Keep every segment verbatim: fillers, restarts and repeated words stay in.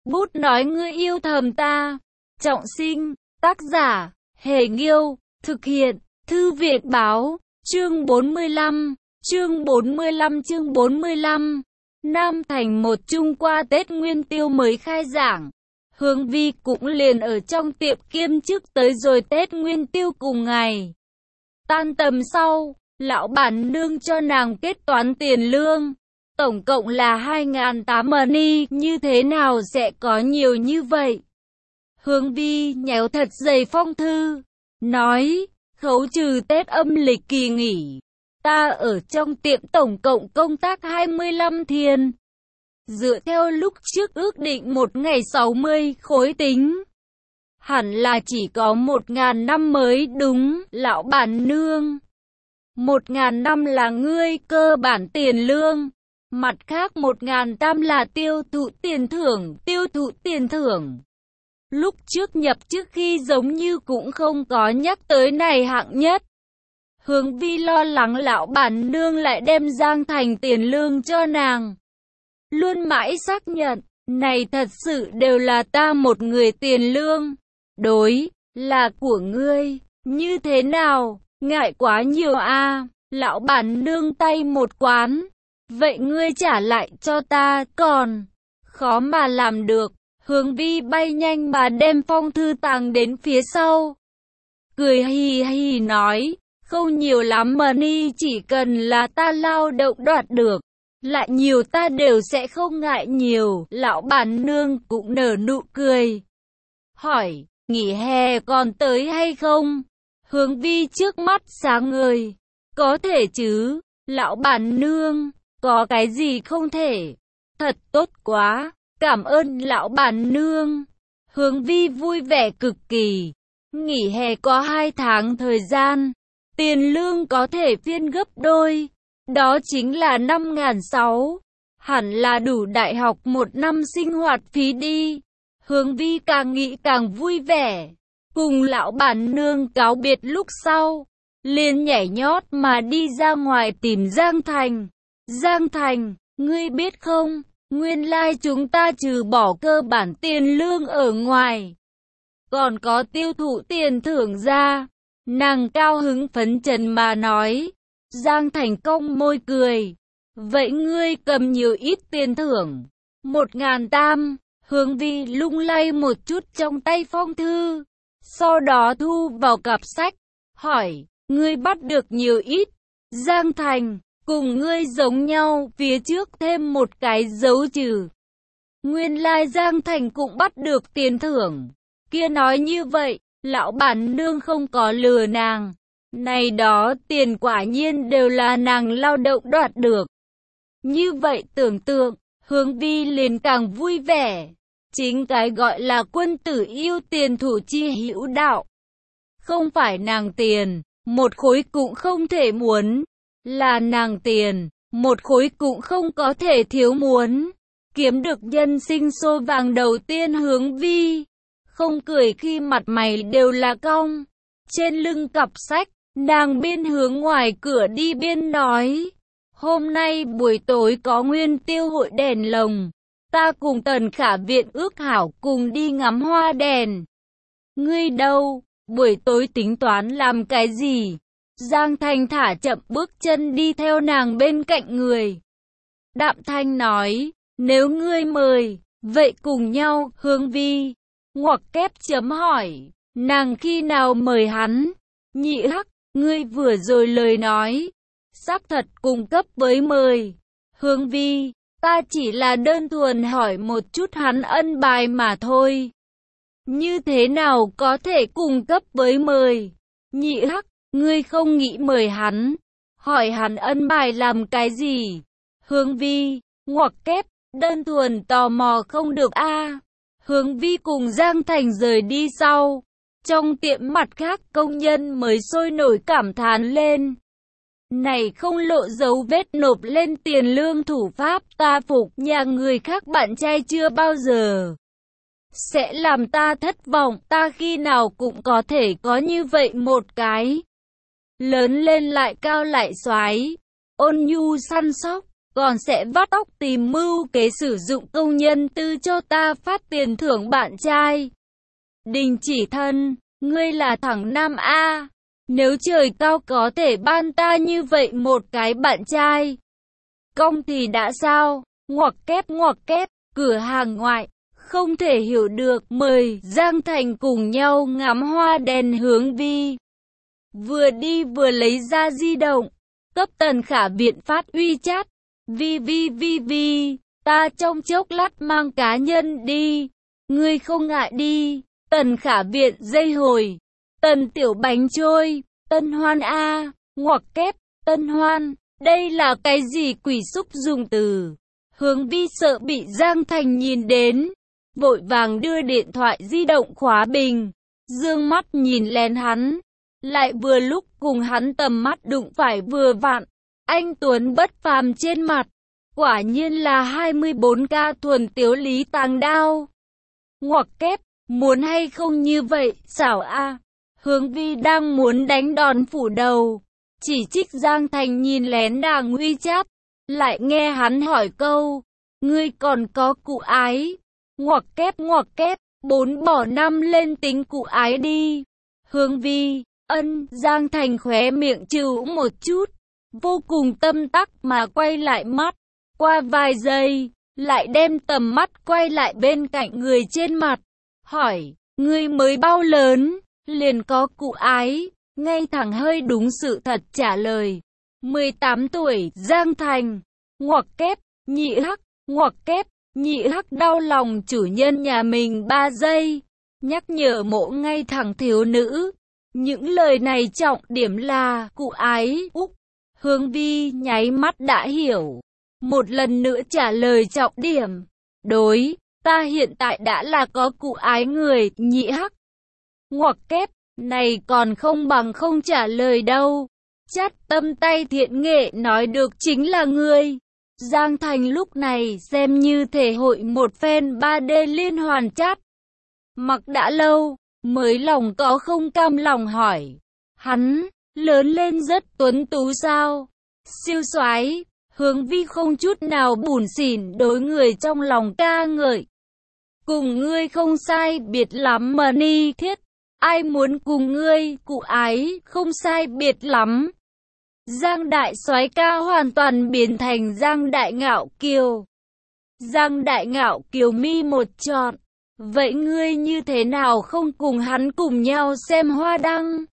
Bút nói ngươi yêu thầm ta. Trọng sinh, tác giả, Hề Nghiêu, thực hiện, Thư viện Báo, chương bốn mươi lăm, chương bốn mươi lăm chương bốn mươi lăm. Nam Thành một chung qua Tết Nguyên Tiêu mới khai giảng. Hướng Vi cũng liền ở trong tiệm kiêm chức tới rồi Tết Nguyên Tiêu cùng ngày. Tan tầm sau, lão bản nương cho nàng kết toán tiền lương. Tổng cộng là hai nghìn tám trăm ni, như thế nào sẽ có nhiều như vậy? Hướng Vi nhéo thật dày phong thư, nói, khấu trừ Tết âm lịch kỳ nghỉ. Ta ở trong tiệm tổng cộng công tác hai mươi lăm thiên. Dựa theo lúc trước ước định một ngày sáu mươi khối tính. Hẳn là chỉ có một nghìn năm mới đúng, lão bản nương. Một nghìn năm là ngươi cơ bản tiền lương. Mặt khác một nghìn tam là tiêu thụ tiền thưởng, tiêu thụ tiền thưởng. Lúc trước nhập trước khi giống như cũng không có nhắc tới này hạng nhất. Hướng Vi lo lắng lão bản nương lại đem Giang Thành tiền lương cho nàng. Luôn mãi xác nhận, này thật sự đều là ta một người tiền lương. Đối, là của ngươi, như thế nào, ngại quá nhiều a à? Lão bản nương tay một quán. Vậy ngươi trả lại cho ta, còn khó mà làm được. Hướng Vi bay nhanh mà đem phong thư tàng đến phía sau. Cười hì hì nói, không nhiều lắm mà ni, chỉ cần là ta lao động đoạt được, lại nhiều ta đều sẽ không ngại nhiều. Lão bản nương cũng nở nụ cười. Hỏi, nghỉ hè còn tới hay không? Hướng Vi trước mắt sáng ngời. Có thể chứ, lão bản nương. Có cái gì không thể? Thật tốt quá, cảm ơn lão bản nương. Hướng Vi vui vẻ cực kỳ. Nghỉ hè có hai tháng thời gian. Tiền lương có thể phiên gấp đôi. Đó chính là năm nghìn sáu. Hẳn là đủ đại học một năm sinh hoạt phí đi. Hướng Vi càng nghĩ càng vui vẻ. Cùng lão bản nương cáo biệt lúc sau. Liền nhảy nhót mà đi ra ngoài tìm Giang Thành. Giang Thành, ngươi biết không, nguyên lai chúng ta trừ bỏ cơ bản tiền lương ở ngoài, còn có tiêu thụ tiền thưởng ra. Nàng cao hứng phấn chấn mà nói. Giang Thành cong môi cười. Vậy ngươi cầm nhiều ít tiền thưởng? Một ngàn tam. Hướng Vi lung lay một chút trong tay phong thư, sau đó thu vào cặp sách. Hỏi, ngươi bắt được nhiều ít? Giang Thành, cùng ngươi giống nhau, phía trước thêm một cái dấu trừ. Nguyên lai Giang Thành cũng bắt được tiền thưởng. Kia nói như vậy, lão bản nương không có lừa nàng. Này đó tiền quả nhiên đều là nàng lao động đoạt được. Như vậy tưởng tượng, Hướng Vi liền càng vui vẻ. Chính cái gọi là quân tử yêu tiền thủ chi hữu đạo. Không phải nàng tiền, một khối cũng không thể muốn. Là nàng tiền, một khối cũng không có thể thiếu muốn. Kiếm được nhân sinh xô vàng đầu tiên. Hướng Vi không cười khi mặt mày đều là cong. Trên lưng cặp sách, nàng biên hướng ngoài cửa đi biên nói. Hôm nay buổi tối có Nguyên Tiêu hội đèn lồng. Ta cùng Tần Khả Viện ước hảo cùng đi ngắm hoa đèn. Ngươi đâu, buổi tối tính toán làm cái gì? Giang Thành thả chậm bước chân đi theo nàng bên cạnh người. Đạm Thanh nói, nếu ngươi mời, vậy cùng nhau. Hướng Vi ngoặc kép chấm hỏi, nàng khi nào mời hắn? Nhị Hắc, ngươi vừa rồi lời nói, xác thật cung cấp với mời. Hướng Vi, ta chỉ là đơn thuần hỏi một chút hắn ân bài mà thôi. Như thế nào có thể cung cấp với mời? Nhị Hắc, ngươi không nghĩ mời hắn, hỏi hắn ân bài làm cái gì? Hướng Vi ngoặc kép, đơn thuần tò mò không được a. À. Hướng Vi cùng Giang Thành rời đi sau, trong tiệm mặt khác công nhân mới sôi nổi cảm thán lên. Này không lộ dấu vết nộp lên tiền lương thủ pháp, ta phục nhà người khác bạn trai chưa bao giờ sẽ làm ta thất vọng. Ta khi nào cũng có thể có như vậy một cái lớn lên lại cao lại xoái, ôn nhu săn sóc, còn sẽ vắt óc tìm mưu kế sử dụng công nhân tư cho ta phát tiền thưởng bạn trai. Đình Chỉ Thân, ngươi là thằng nam A, nếu trời cao có thể ban ta như vậy một cái bạn trai. Công thì đã sao, ngoặc kép ngoặc kép, cửa hàng ngoại, không thể hiểu được, mời Giang Thành cùng nhau ngắm hoa đèn Hướng Vi. Vừa đi vừa lấy ra di động, cấp Tần Khả Viện phát WeChat, vi vi vi vi, ta trong chốc lát mang cá nhân đi, ngươi không ngại đi. Tần Khả Viện dây hồi, Tần Tiểu Bánh Trôi, Tân Hoan A, ngoặc kép, Tân Hoan, đây là cái gì quỷ xúc dùng từ. Hướng Vi sợ bị Giang Thành nhìn đến, vội vàng đưa điện thoại di động khóa bình, dương mắt nhìn lén hắn, lại vừa lúc cùng hắn tầm mắt đụng phải vừa vặn, anh tuấn bất phàm trên mặt, quả nhiên là hai mươi bốn K thuần tiếu lý tàng đao. Ngoặc kép, muốn hay không như vậy, xảo a. Hướng Vi đang muốn đánh đòn phủ đầu, chỉ trích Giang Thành nhìn lén đàng WeChat, lại nghe hắn hỏi câu, ngươi còn có cụ ái? Ngoặc kép ngoặc kép, bốn bỏ năm lên tính cụ ái đi. Hướng Vi, ân, Giang Thành khóe miệng trừ một chút, vô cùng tâm tắc mà quay lại mắt, qua vài giây, lại đem tầm mắt quay lại bên cạnh người trên mặt, hỏi, ngươi mới bao lớn, liền có cụ ái, ngay thẳng hơi đúng sự thật trả lời. mười tám tuổi, Giang Thành, ngoặc kép, nhị hắc, ngoặc kép, nhị hắc đau lòng chủ nhân nhà mình ba giây, nhắc nhở mộ ngay thẳng thiếu nữ. Những lời này trọng điểm là cụ ái, úc. Hướng Vi nháy mắt đã hiểu, một lần nữa trả lời trọng điểm, đối, ta hiện tại đã là có cụ ái người, nhị hắc. Ngoặc kép, này còn không bằng không trả lời đâu. Chát tâm tay thiện nghệ nói được chính là ngươi. Giang Thành lúc này xem như thể hội một phen ba D liên hoàn chát. Mặc đã lâu, mới lòng có không cam lòng hỏi. Hắn, lớn lên rất tuấn tú sao? Siêu soái. Hướng Vi không chút nào bủn xỉn đối người trong lòng ca ngợi. Cùng ngươi không sai biệt lắm mà ni thiết. Ai muốn cùng ngươi, cụ ái, không sai biệt lắm. Giang Đại Soái ca hoàn toàn biến thành Giang Đại Ngạo Kiều. Giang Đại Ngạo Kiều mi một trọn. Vậy ngươi như thế nào không cùng hắn cùng nhau xem hoa đăng?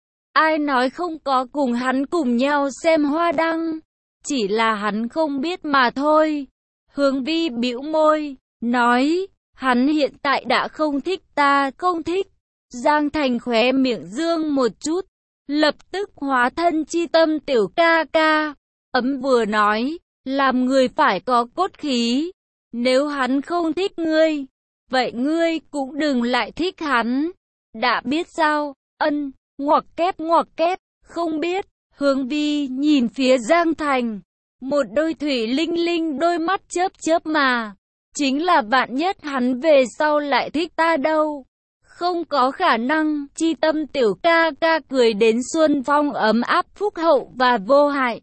Ai nói không có cùng hắn cùng nhau xem hoa đăng? Chỉ là hắn không biết mà thôi. Hướng Vi bĩu môi, nói, hắn hiện tại đã không thích ta, không thích. Giang Thành khóe miệng dương một chút, lập tức hóa thân chi tâm tiểu ca ca. Ấm vừa nói, làm người phải có cốt khí. Nếu hắn không thích ngươi, vậy ngươi cũng đừng lại thích hắn. Đã biết sao? Ân, ngoặc kép ngoặc kép, không biết. Hướng Vi nhìn phía Giang Thành, một đôi thủy linh linh đôi mắt chớp chớp mà. Chính là vạn nhất hắn về sau lại thích ta đâu. Không có khả năng, chi tâm tiểu ca ca cười đến xuân phong ấm áp phúc hậu và vô hại.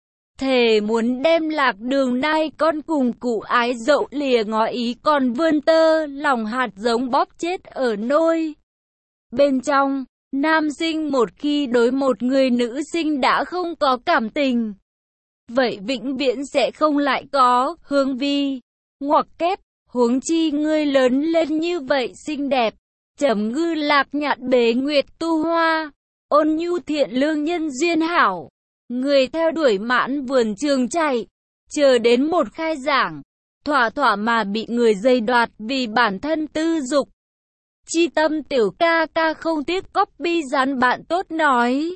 Thề muốn đem Lạc Đường nai con cùng cụ ái dậu lìa ngó ý còn vươn tơ, lòng hạt giống bóp chết ở nôi. Bên trong, nam sinh một khi đối một người nữ sinh đã không có cảm tình, vậy vĩnh viễn sẽ không lại có. Hướng Vi, ngoặc kép, huống chi ngươi lớn lên như vậy xinh đẹp. Trầm ngư lạc nhạt bế nguyệt tu hoa, ôn nhu thiện lương nhân duyên hảo. Người theo đuổi mãn vườn trường chạy, chờ đến một khai giảng, thỏa thỏa mà bị người giày đoạt vì bản thân tư dục. Chi tâm tiểu ca ca không tiếc copy dán bạn tốt nói.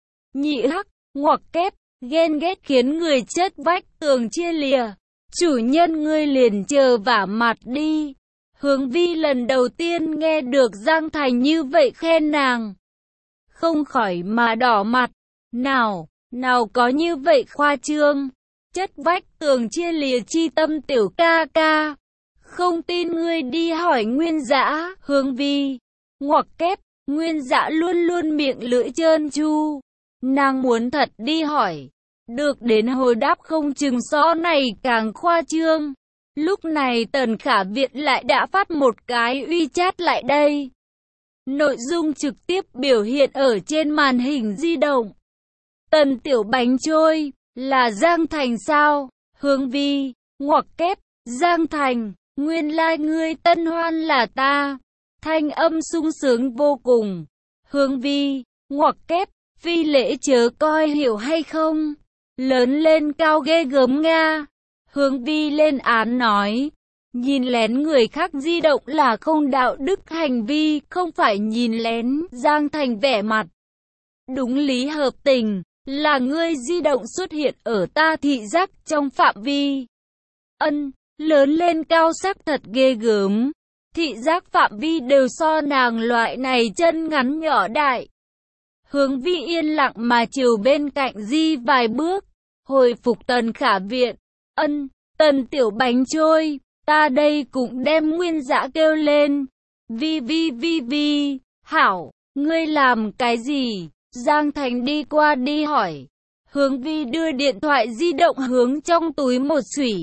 Nhị hắc, ngoặc kép, ghen ghét khiến người chết vách tường chia lìa. Chủ nhân ngươi liền chờ vả mặt đi. Hướng Vi lần đầu tiên nghe được Giang Thành như vậy khen nàng, không khỏi mà đỏ mặt. Nào, nào có như vậy khoa trương. Chất vách tường chia lìa chi tâm tiểu ca ca. Không tin ngươi đi hỏi Nguyên Dã. Hướng Vi, ngoặc kép, Nguyên Dã luôn luôn miệng lưỡi trơn tru. Nàng muốn thật đi hỏi, được đến hồi đáp không chừng so này càng khoa trương. Lúc này Tần Khả Viện lại đã phát một cái WeChat lại đây. Nội dung trực tiếp biểu hiện ở trên màn hình di động. Tần Tiểu Bánh Trôi, là Giang Thành sao? Hướng Vi, ngoặc kép, Giang Thành, nguyên lai like ngươi tân hoan là ta. Thanh âm sung sướng vô cùng. Hướng Vi, ngoặc kép, phi lễ chớ coi hiểu hay không? Lớn lên cao ghê gớm Nga. Hướng Vi lên án nói, nhìn lén người khác di động là không đạo đức hành vi, không phải nhìn lén. Giang Thành vẻ mặt đúng lý hợp tình, là ngươi di động xuất hiện ở ta thị giác trong phạm vi. Ân, lớn lên cao sắc thật ghê gớm. Thị giác phạm vi đều so nàng loại này chân ngắn nhỏ đại. Hướng Vi yên lặng mà chiều bên cạnh di vài bước, hồi phục Tần Khả Viện. Ân, Tần Tiểu Bánh Trôi, ta đây cũng đem Nguyên Dã kêu lên. Vi vi vi vi, hảo, ngươi làm cái gì? Giang Thành đi qua đi hỏi. Hướng Vi đưa điện thoại di động hướng trong túi một xủy.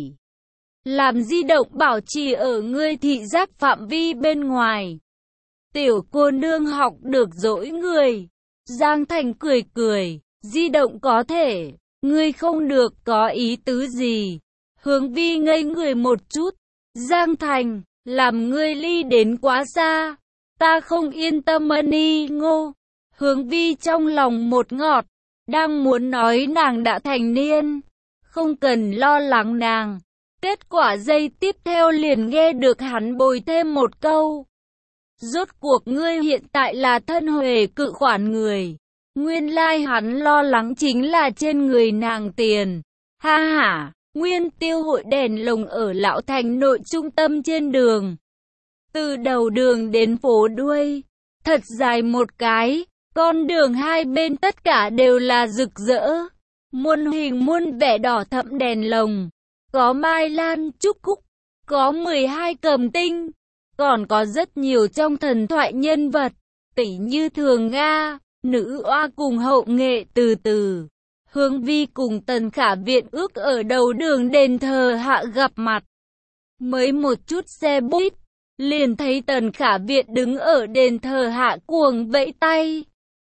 Làm di động bảo trì ở ngươi thị giác phạm vi bên ngoài. Tiểu cô nương học được dỗi người. Giang Thành cười cười, di động có thể, ngươi không được có ý tứ gì. Hướng Vi ngây người một chút. Giang Thành, làm ngươi ly đến quá xa, ta không yên tâm ân ngô. Hướng Vi trong lòng một ngọt, đang muốn nói nàng đã thành niên, không cần lo lắng nàng. Kết quả giây tiếp theo liền nghe được hắn bồi thêm một câu. Rốt cuộc ngươi hiện tại là thân huề cự khoản người. Nguyên lai like hắn lo lắng chính là trên người nàng tiền. Ha ha, nguyên tiêu hội đèn lồng ở Lão Thành nội trung tâm trên đường. Từ đầu đường đến phố đuôi, thật dài một cái, con đường hai bên tất cả đều là rực rỡ. Muôn hình muôn vẻ đỏ thẫm đèn lồng. Có mai lan trúc cúc, có mười hai cầm tinh, còn có rất nhiều trong thần thoại nhân vật, tỷ như Thường Nga, nữ oa cùng hậu nghệ từ từ. Hướng Vi cùng Tần Khả Viện ước ở đầu đường đền thờ hạ gặp mặt. Mới một chút xe buýt, liền thấy Tần Khả Viện đứng ở đền thờ hạ cuồng vẫy tay.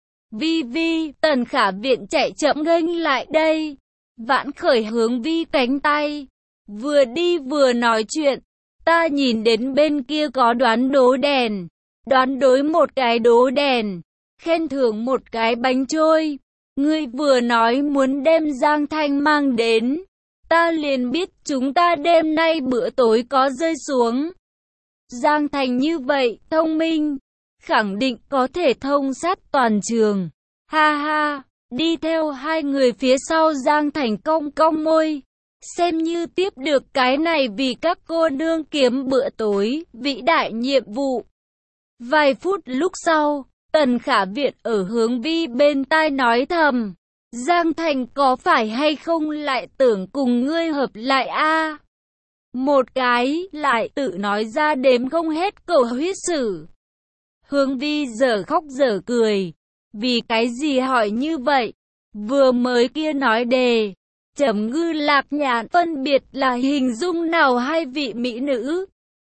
Vi Vi, Tần Khả Viện chạy chậm nghênh lại đây. Vãn khởi Hướng Vi cánh tay, vừa đi vừa nói chuyện. Ta nhìn đến bên kia có đoán đố đèn, đoán đối một cái đố đèn, khen thưởng một cái bánh trôi. Ngươi vừa nói muốn đem Giang Thanh mang đến, ta liền biết chúng ta đêm nay bữa tối có rơi xuống. Giang Thành như vậy, thông minh, khẳng định có thể thông sát toàn trường. Ha ha, đi theo hai người phía sau Giang Thành cong cong môi. Xem như tiếp được cái này vì các cô nương kiếm bữa tối, vĩ đại nhiệm vụ. Vài phút lúc sau, Tần Khả Viện ở Hướng Vi bên tai nói thầm. Giang Thành có phải hay không lại tưởng cùng ngươi hợp lại a? À? Một cái lại tự nói ra đếm không hết cầu huyết sử. Hướng Vi giờ khóc giờ cười. Vì cái gì hỏi như vậy? Vừa mới kia nói đề. Trầm Ngư Lạc Nhạn phân biệt là hình dung nào hai vị mỹ nữ?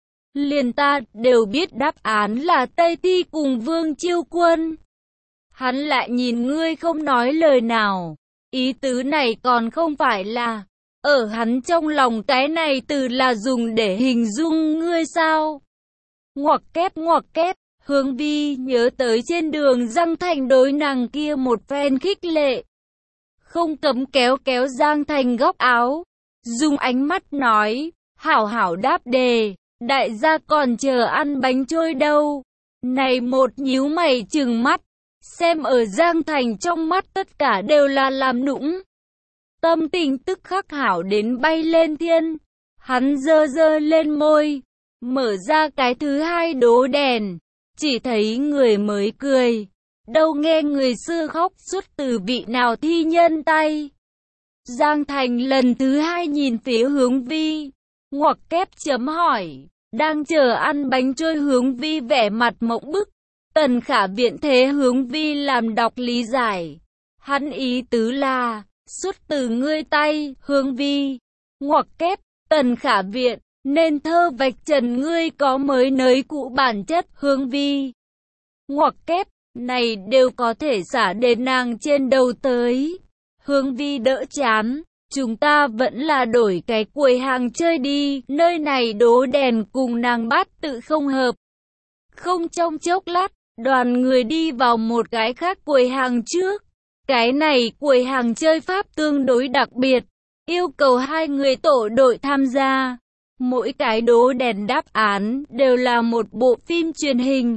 Liền ta đều biết đáp án là Tây Thi cùng Vương Chiêu Quân. Hắn lại nhìn ngươi không nói lời nào. Ý tứ này còn không phải là ở hắn trong lòng cái này từ là dùng để hình dung ngươi sao? Ngoặc kép ngoặc kép, Hướng Vi nhớ tới trên đường Giang Thành đối nàng kia một phen khích lệ. Không cấm kéo kéo Giang Thành góc áo, dùng ánh mắt nói, hảo hảo đáp đề, đại gia còn chờ ăn bánh trôi đâu. Này một nhíu mày trừng mắt, xem ở Giang Thành trong mắt tất cả đều là làm nũng. Tâm tình tức khắc hảo đến bay lên thiên, hắn dơ dơ lên môi, mở ra cái thứ hai đố đèn, chỉ thấy người mới cười. Đâu nghe người xưa khóc xuất từ vị nào thi nhân tay. Giang Thành lần thứ hai nhìn phía Hướng Vi, ngoặc kép chấm hỏi, đang chờ ăn bánh trôi. Hướng Vi vẻ mặt mộng bức. Tần Khả Viện thế Hướng Vi làm đọc lý giải. Hắn ý tứ là, xuất từ ngươi tay, Hướng Vi. Ngoặc kép, Tần Khả Viện, nên thơ vạch trần ngươi có mới nới cũ bản chất, Hướng Vi. Ngoặc kép, này đều có thể xả đến nàng trên đầu tới. Hướng Vi đỡ chán, chúng ta vẫn là đổi cái quầy hàng chơi đi, nơi này đố đèn cùng nàng bát tự không hợp. Không trong chốc lát, đoàn người đi vào một cái khác quầy hàng trước. Cái này quầy hàng chơi pháp tương đối đặc biệt, yêu cầu hai người tổ đội tham gia. Mỗi cái đố đèn đáp án đều là một bộ phim truyền hình.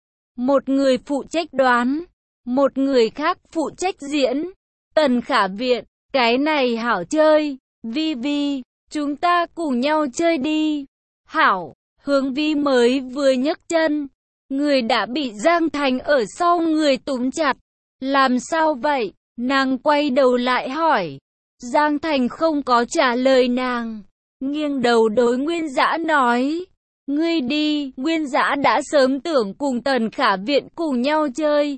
Một người phụ trách đoán, một người khác phụ trách diễn. Tần Khả Viện, cái này hảo chơi. Vi Vi, chúng ta cùng nhau chơi đi. Hảo, Hướng Vi mới vừa nhấc chân, người đã bị Giang Thành ở sau người túm chặt. Làm sao vậy? Nàng quay đầu lại hỏi. Giang Thành không có trả lời nàng, nghiêng đầu đối Nguyên Dã nói. Ngươi đi, Nguyên Dã đã sớm tưởng cùng Tần Khả Viện cùng nhau chơi.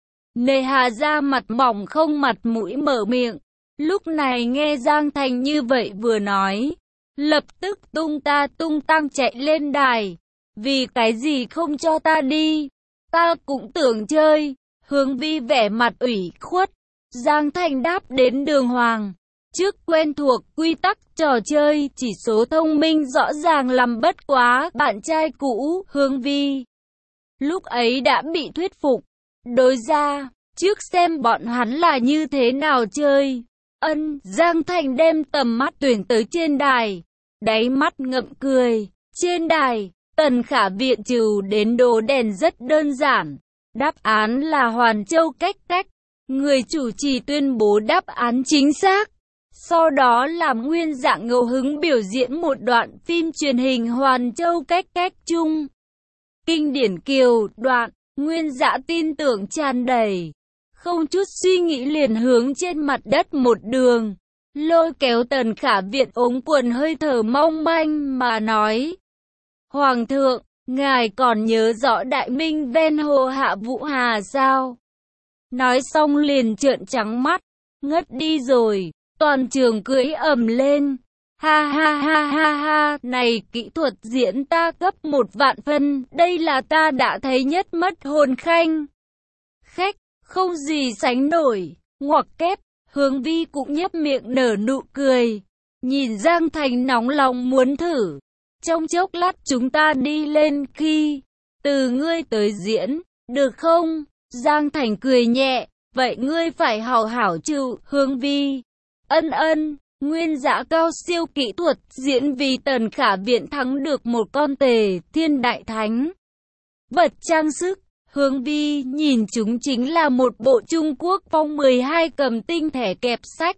Nề Hà ra mặt mỏng không mặt mũi mở miệng. Lúc này nghe Giang Thành như vậy vừa nói, lập tức tung ta tung tăng chạy lên đài. Vì cái gì không cho ta đi? Ta cũng tưởng chơi. Hướng Vi vẻ mặt ủy khuất. Giang Thành đáp đến đường hoàng. Trước quen thuộc quy tắc trò chơi, chỉ số thông minh rõ ràng làm bất quá bạn trai cũ, Hướng Vi. Lúc ấy đã bị thuyết phục. Đối ra, trước xem bọn hắn là như thế nào chơi. Ân, Giang Thành đem tầm mắt tuyển tới trên đài. Đáy mắt ngậm cười. Trên đài, Tần Khả Viện trừ đến đố đèn rất đơn giản. Đáp án là Hoàn Châu cách cách. Người chủ trì tuyên bố đáp án chính xác. Sau đó làm Nguyên Dã ngẫu hứng biểu diễn một đoạn phim truyền hình Hoàn Châu cách cách chung. Kinh điển kiều đoạn, Nguyên Dã tin tưởng tràn đầy. Không chút suy nghĩ liền hướng trên mặt đất một đường. Lôi kéo Tần Khả Viện ống quần hơi thở mong manh mà nói. Hoàng thượng, ngài còn nhớ rõ Đại Minh ven hồ Hạ Vũ Hà sao? Nói xong liền trợn trắng mắt, ngất đi rồi. Toàn trường cười ầm lên. Ha ha ha ha ha, này kỹ thuật diễn ta cấp một vạn phân, đây là ta đã thấy nhất mất hồn khanh. Khách, không gì sánh nổi, ngoặc kép, Hướng Vi cũng nhếch miệng nở nụ cười. Nhìn Giang Thành nóng lòng muốn thử. Trong chốc lát chúng ta đi lên khi, từ ngươi tới diễn, được không? Giang Thành cười nhẹ, vậy ngươi phải hảo hảo chịu, Hướng Vi. Ân ân, Nguyên Dã cao siêu kỹ thuật diễn vì Tần Khả Viện thắng được một con tề thiên đại thánh. Vật trang sức, Hướng Vi nhìn chúng chính là một bộ Trung Quốc phong mười hai cầm tinh thẻ kẹp sách.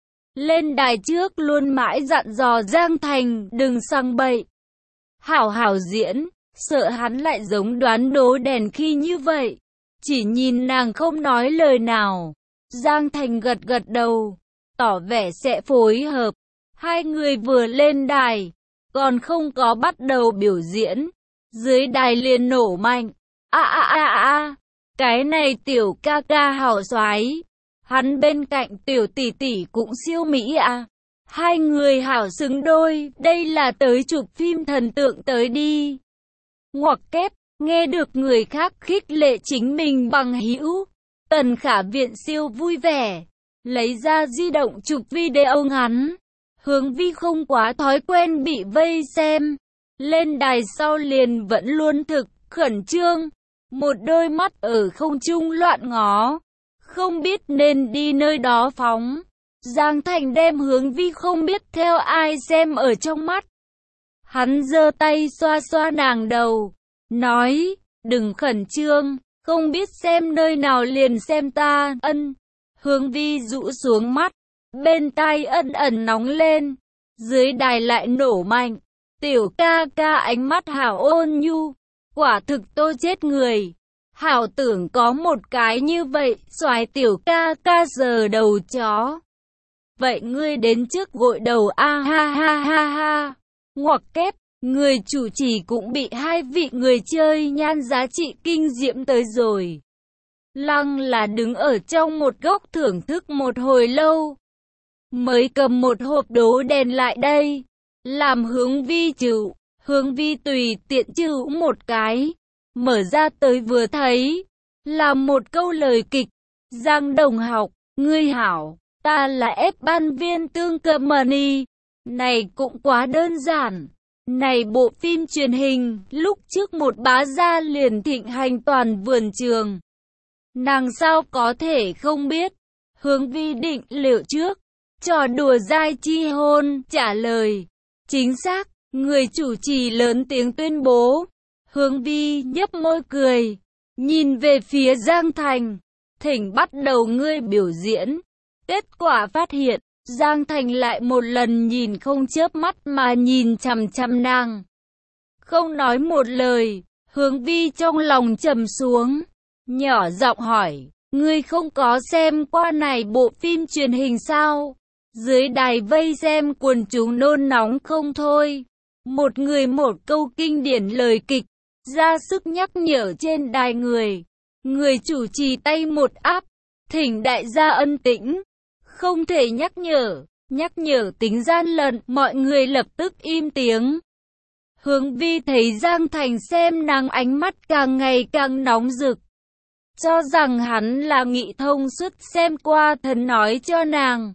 Lên đài trước luôn mãi dặn dò Giang Thành đừng sang bậy. Hảo hảo diễn, sợ hắn lại giống đoán đố đèn khi như vậy. Chỉ nhìn nàng không nói lời nào. Giang Thành gật gật đầu, tỏ vẻ sẽ phối hợp. Hai người vừa lên đài, còn không có bắt đầu biểu diễn, dưới đài liền nổ mạnh. A a a a, cái này tiểu ca ca hảo xoái. Hắn bên cạnh tiểu tỷ tỷ cũng siêu mỹ à. Hai người hảo xứng đôi, đây là tới chụp phim thần tượng tới đi. Ngoặc kép, nghe được người khác khích lệ chính mình bằng hữu. Tần Khả Viện siêu vui vẻ, lấy ra di động chụp video ngắn. Hướng Vi không quá thói quen bị vây xem. Lên đài sau liền vẫn luôn thực, khẩn trương. Một đôi mắt ở không trung loạn ngó. Không biết nên đi nơi đó phóng. Giang Thành đem Hướng Vi không biết theo ai xem ở trong mắt. Hắn giơ tay xoa xoa nàng đầu. Nói, đừng khẩn trương, không biết xem nơi nào liền xem ta, ân. Hướng Vi rũ xuống mắt, bên tai ẩn ẩn nóng lên, dưới đài lại nổ mạnh. Tiểu ca ca ánh mắt hảo ôn nhu, quả thực tôi chết người. Hảo tưởng có một cái như vậy, xoài tiểu ca ca giờ đầu chó. Vậy ngươi đến trước gội đầu a ha ha ha ha. Ngoặc kép, người chủ trì cũng bị hai vị người chơi nhan giá trị kinh diễm tới rồi. Lăng là đứng ở trong một góc thưởng thức một hồi lâu. mới cầm một hộp đố đèn lại đây. Làm Hướng Vi chịu, Hướng Vi tùy tiện chịu một cái, mở ra tới vừa thấy, là một câu lời kịch. Giang đồng học, ngươi hảo, ta là ép ban viên Tương Company. Này cũng quá đơn giản. Này bộ phim truyền hình, lúc trước một bá gia liền thịnh hành toàn vườn trường. Nàng sao có thể không biết. Hướng Vi định liệu trước, trò đùa dai chi hôn, trả lời. Chính xác, người chủ trì lớn tiếng tuyên bố. Hướng Vi nhấp môi cười, nhìn về phía Giang Thành. Thỉnh bắt đầu ngươi biểu diễn. Kết quả phát hiện, Giang Thành lại một lần nhìn không chớp mắt mà nhìn chằm chằm nàng. Không nói một lời, Hướng Vi trong lòng trầm xuống, nhỏ giọng hỏi, ngươi không có xem qua này bộ phim truyền hình sao? Dưới đài vây xem quần chúng nôn nóng không thôi. Một người một câu kinh điển lời kịch, ra sức nhắc nhở trên đài người. Người chủ trì tay một áp, thỉnh đại gia ân tĩnh. Không thể nhắc nhở, nhắc nhở tính gian lận, mọi người lập tức im tiếng. Hướng Vi thấy Giang Thành xem nàng ánh mắt càng ngày càng nóng rực. Cho rằng hắn là nghị thông suốt xem qua thần nói cho nàng.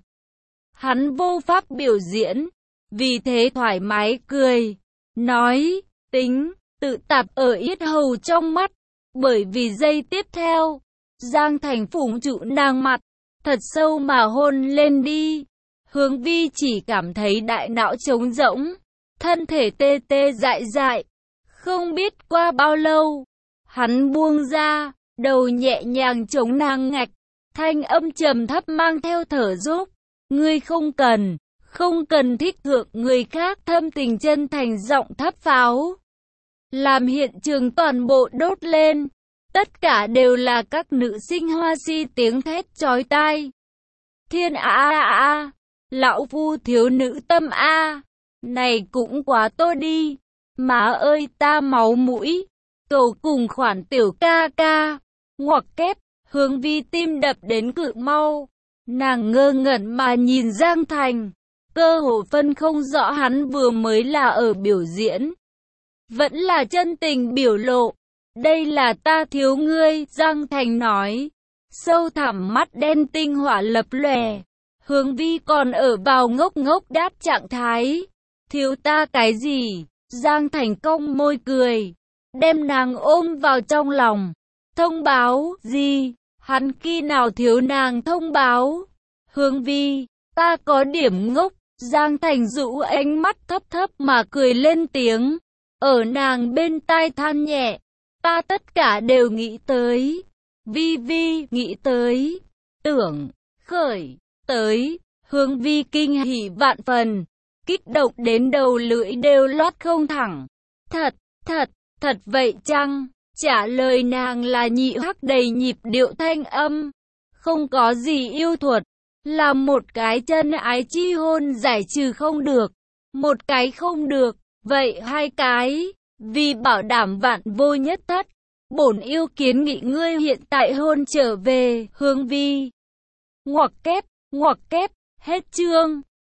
Hắn vô pháp biểu diễn, vì thế thoải mái cười, nói, tính, tự tạp ở yết hầu trong mắt. Bởi vì giây tiếp theo, Giang Thành phủng trụ nàng mặt, thật sâu mà hôn lên đi. Hướng Vi chỉ cảm thấy đại não trống rỗng, thân thể tê tê dại dại. Không biết qua bao lâu, hắn buông ra, đầu nhẹ nhàng chống nàng ngạch, thanh âm trầm thấp mang theo thở dốc. Ngươi không cần, không cần thích thượng người khác, thâm tình chân thành giọng thấp pháo. Làm hiện trường toàn bộ đốt lên. Tất cả đều là các nữ sinh hoa si tiếng thét chói tai. Thiên a a a, lão phu thiếu nữ tâm a, này cũng quá tô đi. Má ơi ta máu mũi, cầu cùng khoản tiểu ca ca. Ngoặc kép, Hướng Vi tim đập đến cực mau. Nàng ngơ ngẩn mà nhìn Giang Thành, cơ hồ phân không rõ hắn vừa mới là ở biểu diễn, vẫn là chân tình biểu lộ. Đây là ta thiếu ngươi, Giang Thành nói. Sâu thẳm mắt đen tinh hỏa lập lòe. Hướng Vi còn ở vào ngốc ngốc đáp trạng thái. Thiếu ta cái gì? Giang Thành cong môi cười, đem nàng ôm vào trong lòng. Thông báo gì? Hắn khi nào thiếu nàng thông báo? Hướng Vi, ta có điểm ngốc. Giang Thành dụ ánh mắt thấp thấp mà cười lên tiếng, ở nàng bên tai than nhẹ. Ta tất cả đều nghĩ tới. Vi Vi nghĩ tới, tưởng, khởi, tới. Hướng Vi kinh hỉ vạn phần, kích động đến đầu lưỡi đều lót không thẳng. Thật, thật, thật vậy chăng? Trả lời nàng là nhị hắc đầy nhịp điệu thanh âm. Không có gì yêu thuật, là một cái chân ái chi hôn giải trừ không được. Một cái không được, vậy hai cái. Vì bảo đảm vạn vô nhất thất, bổn yêu kiến nghị ngươi hiện tại hôn trở về. Hướng Vi. Ngoặc kép, ngoặc kép, hết chương.